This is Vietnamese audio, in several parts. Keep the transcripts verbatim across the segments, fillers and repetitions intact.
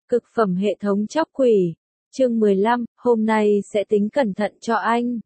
Cực phẩm hệ thống chóc quỷ. Chương mười lăm, hôm nay sẽ tính cẩn thận cho anh.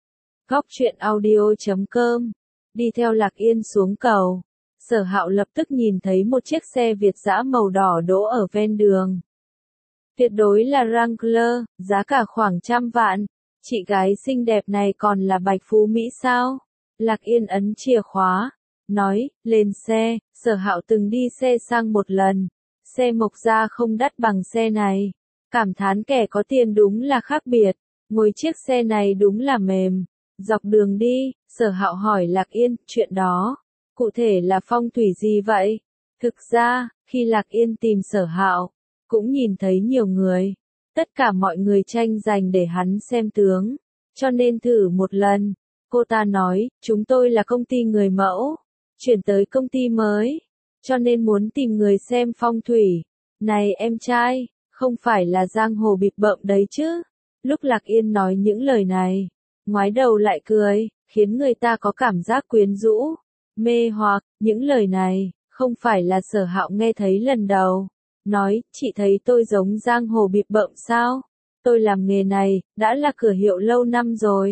Góc truyện audio chấm com. Đi theo Lạc Yên xuống cầu. Sở Hạo lập tức nhìn thấy một chiếc xe Việt dã màu đỏ đỗ ở ven đường. Tuyệt đối là Wrangler, giá cả khoảng trăm vạn. Chị gái xinh đẹp này còn là Bạch Phú Mỹ sao? Lạc Yên ấn chìa khóa. Nói, lên xe. Sở Hạo từng đi xe sang một lần. Xe Mộc Gia không đắt bằng xe này. Cảm thán kẻ có tiền đúng là khác biệt. Ngồi chiếc xe này đúng là mềm. Dọc đường đi, Sở Hạo hỏi Lạc Yên, chuyện đó, cụ thể là phong thủy gì vậy? Thực ra, khi Lạc Yên tìm Sở Hạo, cũng nhìn thấy nhiều người. Tất cả mọi người tranh giành để hắn xem tướng. Cho nên thử một lần. Cô ta nói, chúng tôi là công ty người mẫu. Chuyển tới công ty mới. Cho nên muốn tìm người xem phong thủy. Này em trai, không phải là giang hồ bịp bợm đấy chứ. Lúc Lạc Yên nói những lời này, ngoái đầu lại cười, khiến người ta có cảm giác quyến rũ, mê hoặc. Những lời này, không phải là Sở Hạo nghe thấy lần đầu. Nói, chị thấy tôi giống giang hồ bịp bợm sao? Tôi làm nghề này, đã là cửa hiệu lâu năm rồi.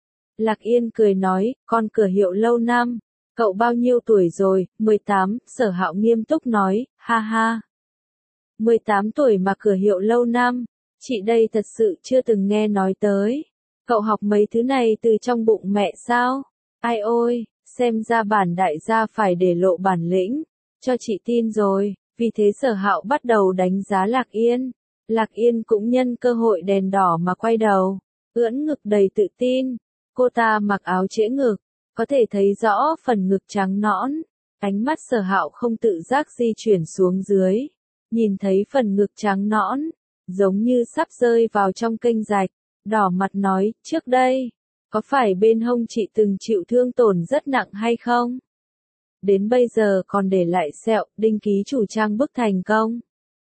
Lạc Yên cười nói, con cửa hiệu lâu năm. Cậu bao nhiêu tuổi rồi? mười tám, Sở Hạo nghiêm túc nói, ha ha. mười tám tuổi mà cửa hiệu lâu năm, chị đây thật sự chưa từng nghe nói tới. Cậu học mấy thứ này từ trong bụng mẹ sao? Ai ôi, xem ra bản đại gia phải để lộ bản lĩnh, cho chị tin rồi. Vì thế Sở Hạo bắt đầu đánh giá Lạc Yên. Lạc Yên cũng nhân cơ hội đèn đỏ mà quay đầu, ưỡn ngực đầy tự tin. Cô ta mặc áo trễ ngực, có thể thấy rõ phần ngực trắng nõn. Ánh mắt Sở Hạo không tự giác di chuyển xuống dưới, nhìn thấy phần ngực trắng nõn, giống như sắp rơi vào trong kênh rạch. Đỏ mặt nói, trước đây, có phải bên hông chị từng chịu thương tổn rất nặng hay không? Đến bây giờ còn để lại sẹo. Đinh ký chủ trang bức thành công.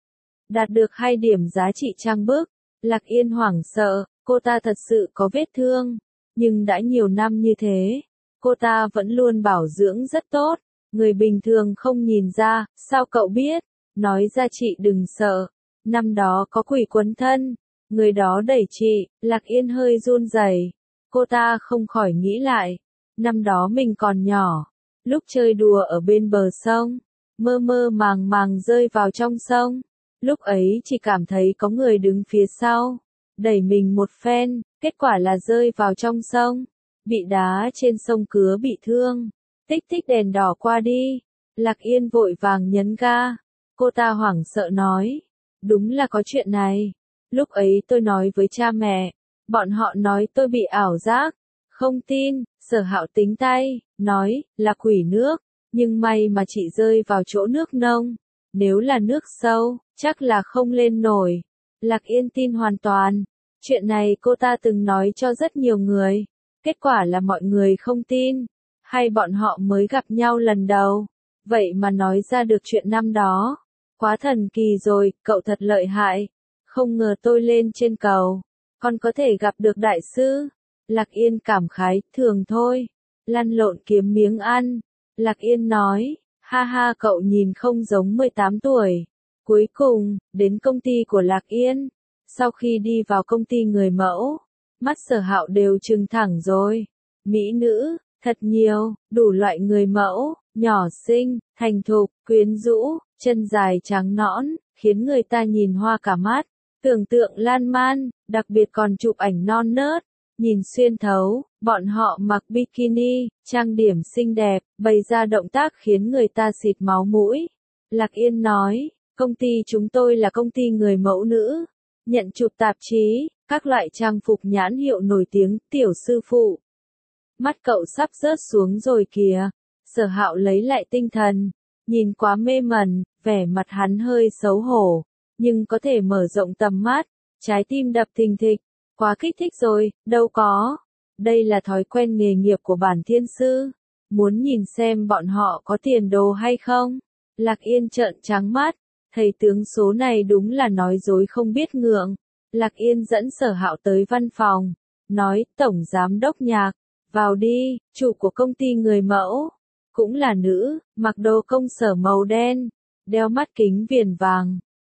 Đạt được hai điểm giá trị trang bức. Lạc Yên hoảng sợ, cô ta thật sự có vết thương. Nhưng đã nhiều năm như thế, cô ta vẫn luôn bảo dưỡng rất tốt. Người bình thường không nhìn ra, sao cậu biết? Nói ra chị đừng sợ. Năm đó có quỷ quấn thân. Người đó đẩy chị. Lạc Yên hơi run rẩy. Cô ta không khỏi nghĩ lại. Năm đó mình còn nhỏ. Lúc chơi đùa ở bên bờ sông. Mơ mơ màng màng rơi vào trong sông. Lúc ấy chỉ cảm thấy có người đứng phía sau. Đẩy mình một phen. Kết quả là rơi vào trong sông. Bị đá trên sông cứa bị thương. Tích tích đèn đỏ qua đi. Lạc Yên vội vàng nhấn ga. Cô ta hoảng sợ nói. Đúng là có chuyện này. Lúc ấy tôi nói với cha mẹ. Bọn họ nói tôi bị ảo giác. Không tin. Sở Hạo tính tay. Nói là quỷ nước. Nhưng may mà chị rơi vào chỗ nước nông. Nếu là nước sâu, chắc là không lên nổi. Lạc Yên tin hoàn toàn. Chuyện này cô ta từng nói cho rất nhiều người. Kết quả là mọi người không tin. Hay bọn họ mới gặp nhau lần đầu. Vậy mà nói ra được chuyện năm đó. Quá thần kỳ rồi, cậu thật lợi hại. Không ngờ tôi lên trên cầu, còn có thể gặp được đại sư. Lạc Yên cảm khái, thường thôi. Lăn lộn kiếm miếng ăn. Lạc Yên nói, ha ha cậu nhìn không giống mười tám tuổi. Cuối cùng, đến công ty của Lạc Yên. Sau khi đi vào công ty người mẫu, mắt Sở Hạo đều trừng thẳng rồi. Mỹ nữ, thật nhiều, đủ loại người mẫu, nhỏ xinh, thành thục, quyến rũ, chân dài trắng nõn, khiến người ta nhìn hoa cả mắt. Tưởng tượng lan man, đặc biệt còn chụp ảnh non nớt, nhìn xuyên thấu. Bọn họ mặc bikini, trang điểm xinh đẹp, bày ra động tác khiến người ta xịt máu mũi. Lạc Yên nói, công ty chúng tôi là công ty người mẫu nữ. Nhận chụp tạp chí, các loại trang phục nhãn hiệu nổi tiếng, tiểu sư phụ. Mắt cậu sắp rớt xuống rồi kìa. Sở Hạo lấy lại tinh thần, nhìn quá mê mẩn, vẻ mặt hắn hơi xấu hổ, nhưng có thể mở rộng tầm mắt, trái tim đập thình thịch, quá kích thích rồi, đâu có. Đây là thói quen nghề nghiệp của bản thiên sư, muốn nhìn xem bọn họ có tiền đồ hay không. Lạc Yên trợn trắng mắt, thầy tướng số này đúng là nói dối không biết ngượng. Lạc Yên dẫn Sở Hạo tới văn phòng, nói, tổng giám đốc Nhạc, vào đi. Chủ của công ty người mẫu, cũng là nữ, mặc đồ công sở màu đen, đeo mắt kính viền vàng,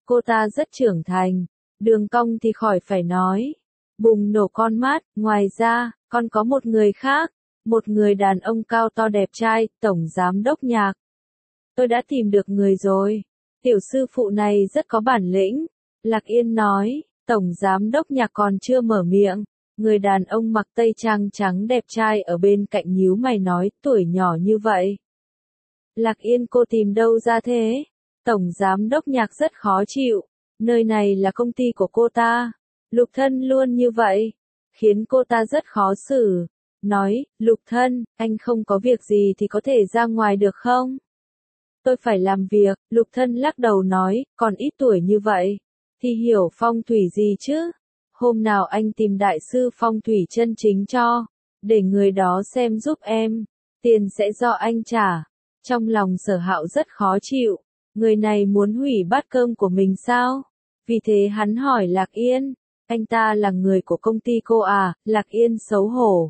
cô ta rất trưởng thành. Đường Cong thì khỏi phải nói. Bùng nổ con mắt, ngoài ra, còn có một người khác. Một người đàn ông cao to đẹp trai, tổng giám đốc Nhạc. Tôi đã tìm được người rồi. Tiểu sư phụ này rất có bản lĩnh. Lạc Yên nói, tổng giám đốc Nhạc còn chưa mở miệng. Người đàn ông mặc tây trang trắng đẹp trai ở bên cạnh nhíu mày nói, tuổi nhỏ như vậy. Lạc Yên cô tìm đâu ra thế? Tổng giám đốc Nhạc rất khó chịu. Nơi này là công ty của cô ta. Lục Thân luôn như vậy. Khiến cô ta rất khó xử. Nói, Lục Thân, anh không có việc gì thì có thể ra ngoài được không? Tôi phải làm việc. Lục Thân lắc đầu nói, còn ít tuổi như vậy. Thì hiểu phong thủy gì chứ? Hôm nào anh tìm đại sư phong thủy chân chính cho. Để người đó xem giúp em. Tiền sẽ do anh trả. Trong lòng Sở Hạo rất khó chịu. Người này muốn hủy bát cơm của mình sao? Vì thế hắn hỏi Lạc Yên. Anh ta là người của công ty cô à? Lạc Yên xấu hổ.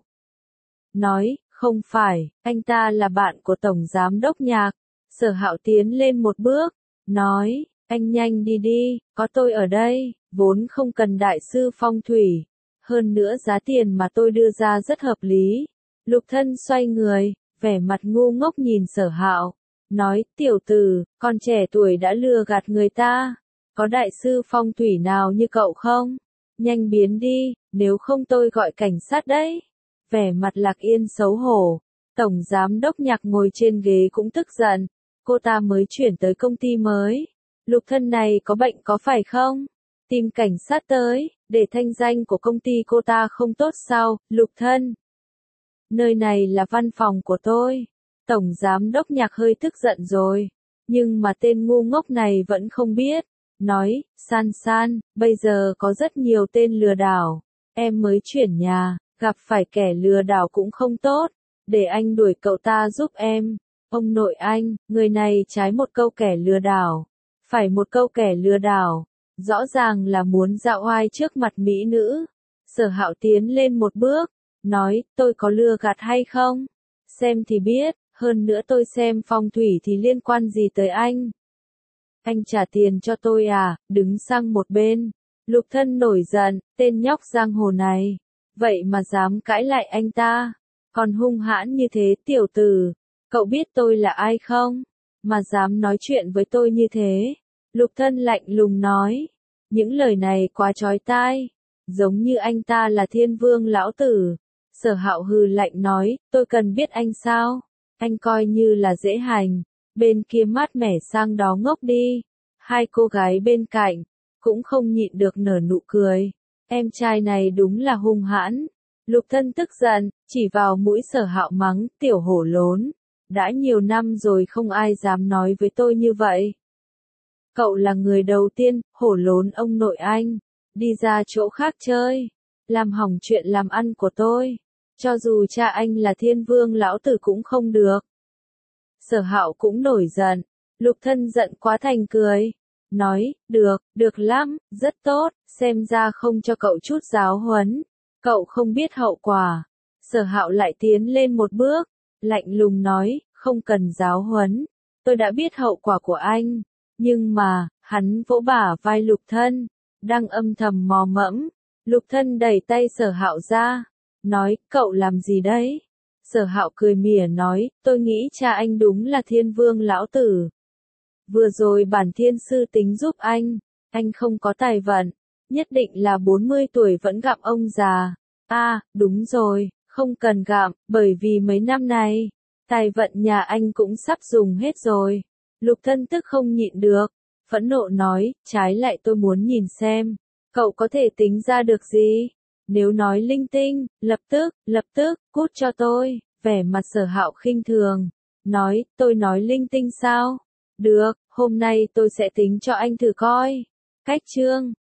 Nói, không phải, anh ta là bạn của Tổng Giám đốc Nhạc. Sở Hạo tiến lên một bước. Nói, anh nhanh đi đi, có tôi ở đây, vốn không cần đại sư phong thủy. Hơn nữa giá tiền mà tôi đưa ra rất hợp lý. Lục Thân xoay người, vẻ mặt ngu ngốc nhìn Sở Hạo. Nói, tiểu tử, con trẻ tuổi đã lừa gạt người ta. Có đại sư phong thủy nào như cậu không? Nhanh biến đi, nếu không tôi gọi cảnh sát đấy. Vẻ mặt Lạc Yên xấu hổ. Tổng giám đốc Nhạc ngồi trên ghế cũng tức giận. Cô ta mới chuyển tới công ty mới. Lục Thân này có bệnh có phải không? Tìm cảnh sát tới, để thanh danh của công ty cô ta không tốt sao? Lục Thân. Nơi này là văn phòng của tôi. Tổng giám đốc Nhạc hơi tức giận rồi. Nhưng mà tên ngu ngốc này vẫn không biết. Nói, San San, bây giờ có rất nhiều tên lừa đảo. Em mới chuyển nhà, gặp phải kẻ lừa đảo cũng không tốt. Để anh đuổi cậu ta giúp em. Ông nội anh, người này trái một câu kẻ lừa đảo. Phải một câu kẻ lừa đảo. Rõ ràng là muốn dạo oai trước mặt mỹ nữ. Sở Hạo tiến lên một bước. Nói, tôi có lừa gạt hay không? Xem thì biết, hơn nữa tôi xem phong thủy thì liên quan gì tới anh? Anh trả tiền cho tôi à? Đứng sang một bên. Lục Thân nổi giận, tên nhóc giang hồ này. Vậy mà dám cãi lại anh ta. Còn hung hãn như thế tiểu tử. Cậu biết tôi là ai không? Mà dám nói chuyện với tôi như thế. Lục Thân lạnh lùng nói. Những lời này quá chói tai. Giống như anh ta là thiên vương lão tử. Sở Hạo hừ lạnh nói, tôi cần biết anh sao? Anh coi như là dễ hành. Bên kia mát mẻ sang đó ngốc đi. Hai cô gái bên cạnh, cũng không nhịn được nở nụ cười. Em trai này đúng là hung hãn. Lục Thân tức giận, chỉ vào mũi Sở Hạo mắng, tiểu hổ lốn. Đã nhiều năm rồi không ai dám nói với tôi như vậy. Cậu là người đầu tiên, hổ lốn ông nội anh. Đi ra chỗ khác chơi. Làm hỏng chuyện làm ăn của tôi. Cho dù cha anh là thiên vương lão tử cũng không được. Sở Hạo cũng nổi giận. Lục Thân giận quá thành cười. Nói, được, được lắm, rất tốt, xem ra không cho cậu chút giáo huấn. Cậu không biết hậu quả. Sở Hạo lại tiến lên một bước. Lạnh lùng nói, không cần giáo huấn. Tôi đã biết hậu quả của anh. Nhưng mà, hắn vỗ bả vai Lục Thân. Đang âm thầm mò mẫm. Lục Thân đẩy tay Sở Hạo ra. Nói, cậu làm gì đấy? Sở Hạo cười mỉa nói, tôi nghĩ cha anh đúng là thiên vương lão tử. Vừa rồi bản thiên sư tính giúp anh. Anh không có tài vận. Nhất định là bốn mươi tuổi vẫn gặm ông già. À, đúng rồi, không cần gặm, bởi vì mấy năm này, tài vận nhà anh cũng sắp dùng hết rồi. Lục Thân tức không nhịn được. Phẫn nộ nói, trái lại tôi muốn nhìn xem. Cậu có thể tính ra được gì? Nếu nói linh tinh, lập tức, lập tức, cút cho tôi. Vẻ mặt Sở Hạo khinh thường. Nói, tôi nói linh tinh sao? Được, hôm nay tôi sẽ tính cho anh thử coi. Cách chương